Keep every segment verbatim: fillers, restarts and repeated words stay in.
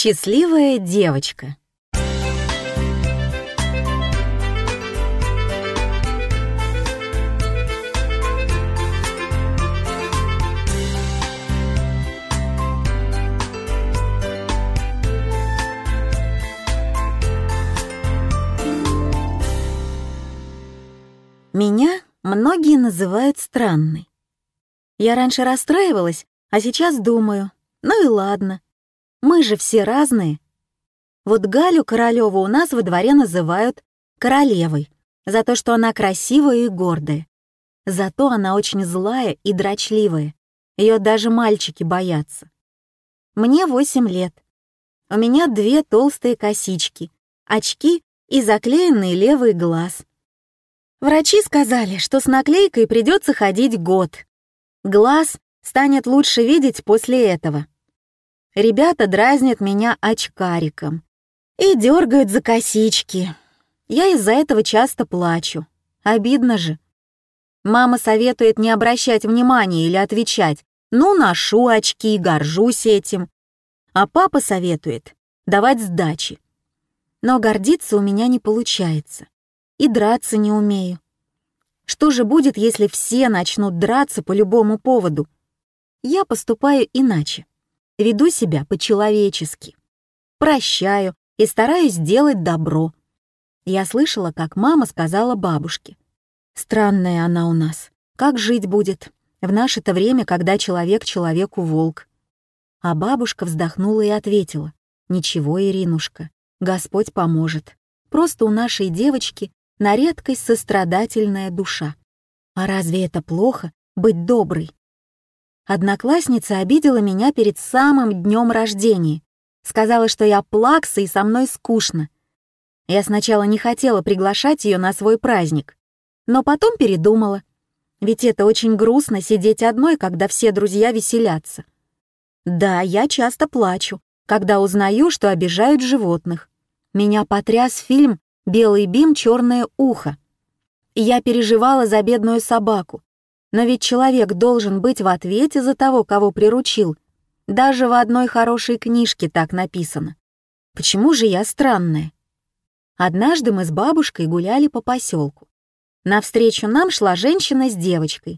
Счастливая девочка. Меня многие называют странной. Я раньше расстраивалась, а сейчас думаю, ну и ладно, мы же все разные. Вот Галю Королеву у нас во дворе называют королевой за то, что она красивая и гордая. Зато она очень злая и дрочливая, ее даже мальчики боятся. Мне восемь лет. У меня две толстые косички, очки и заклеенный левый глаз. Врачи сказали, что с наклейкой придется ходить год. Глаз станет лучше видеть после этого. Ребята дразнят меня очкариком и дергают за косички. Я из-за этого часто плачу. Обидно же. Мама советует не обращать внимания или отвечать: «Ну, ношу очки, горжусь этим». А папа советует давать сдачи. Но гордиться у меня не получается. И драться не умею. Что же будет, если все начнут драться по любому поводу? Я поступаю иначе. Веду себя по-человечески. Прощаю и стараюсь делать добро. Я слышала, как мама сказала бабушке: «Странная она у нас. Как жить будет в наше-то время, когда человек человеку волк?» А бабушка вздохнула и ответила: «Ничего, Иринушка, Господь поможет. Просто у нашей девочки на редкость сострадательная душа. А разве это плохо — быть доброй?» Одноклассница обидела меня перед самым днем рождения. Сказала, что я плакса и со мной скучно. Я сначала не хотела приглашать ее на свой праздник, но потом передумала. Ведь это очень грустно сидеть одной, когда все друзья веселятся. Да, я часто плачу, когда узнаю, что обижают животных. Меня потряс фильм «Белый бим, черное ухо». Я переживала за бедную собаку. Но ведь человек должен быть в ответе за того, кого приручил. Даже в одной хорошей книжке так написано. Почему же я странная? Однажды мы с бабушкой гуляли по поселку. Навстречу нам шла женщина с девочкой.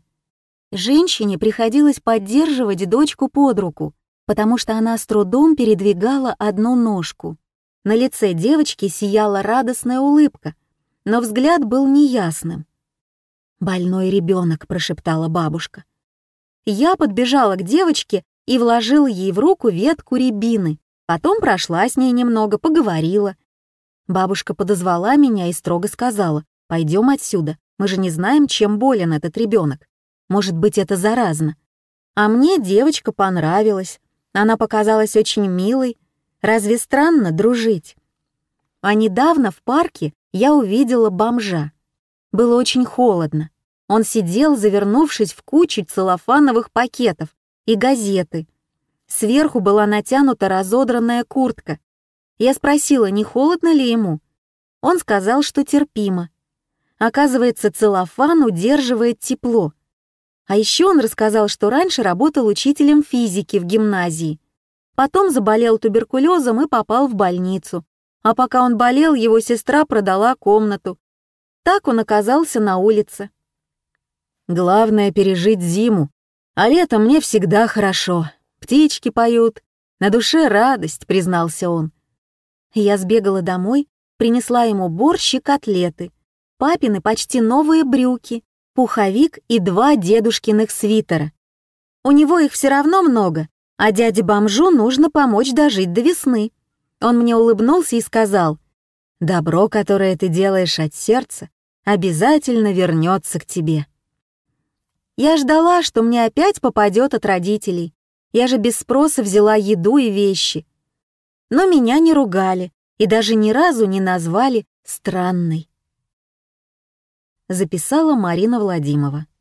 Женщине приходилось поддерживать дочку под руку, потому что она с трудом передвигала одну ножку. На лице девочки сияла радостная улыбка, но взгляд был неясным. «Больной ребенок», — прошептала бабушка. Я подбежала к девочке и вложила ей в руку ветку рябины, потом прошла с ней немного, поговорила. Бабушка подозвала меня и строго сказала: «Пойдем отсюда, мы же не знаем, чем болен этот ребенок. Может быть, это заразно». А мне девочка понравилась, она показалась очень милой. Разве странно дружить? А недавно в парке я увидела бомжа. Было очень холодно. Он сидел, завернувшись в кучу целлофановых пакетов и газеты. Сверху была натянута разодранная куртка. Я спросила, не холодно ли ему. Он сказал, что терпимо. Оказывается, целлофан удерживает тепло. А еще он рассказал, что раньше работал учителем физики в гимназии. Потом заболел туберкулезом и попал в больницу. А пока он болел, его сестра продала комнату. Так он оказался на улице. «Главное — пережить зиму, а летом мне всегда хорошо. Птички поют, на душе радость», — признался он. Я сбегала домой, принесла ему борщ и котлеты, папины почти новые брюки, пуховик и два дедушкиных свитера. У него их все равно много, а дяде-бомжу нужно помочь дожить до весны. Он мне улыбнулся и сказал: «Добро, которое ты делаешь от сердца, обязательно вернется к тебе». Я ждала, что мне опять попадет от родителей. Я же без спроса взяла еду и вещи. Но меня не ругали и даже ни разу не назвали странной. Записала Марина Владимирова.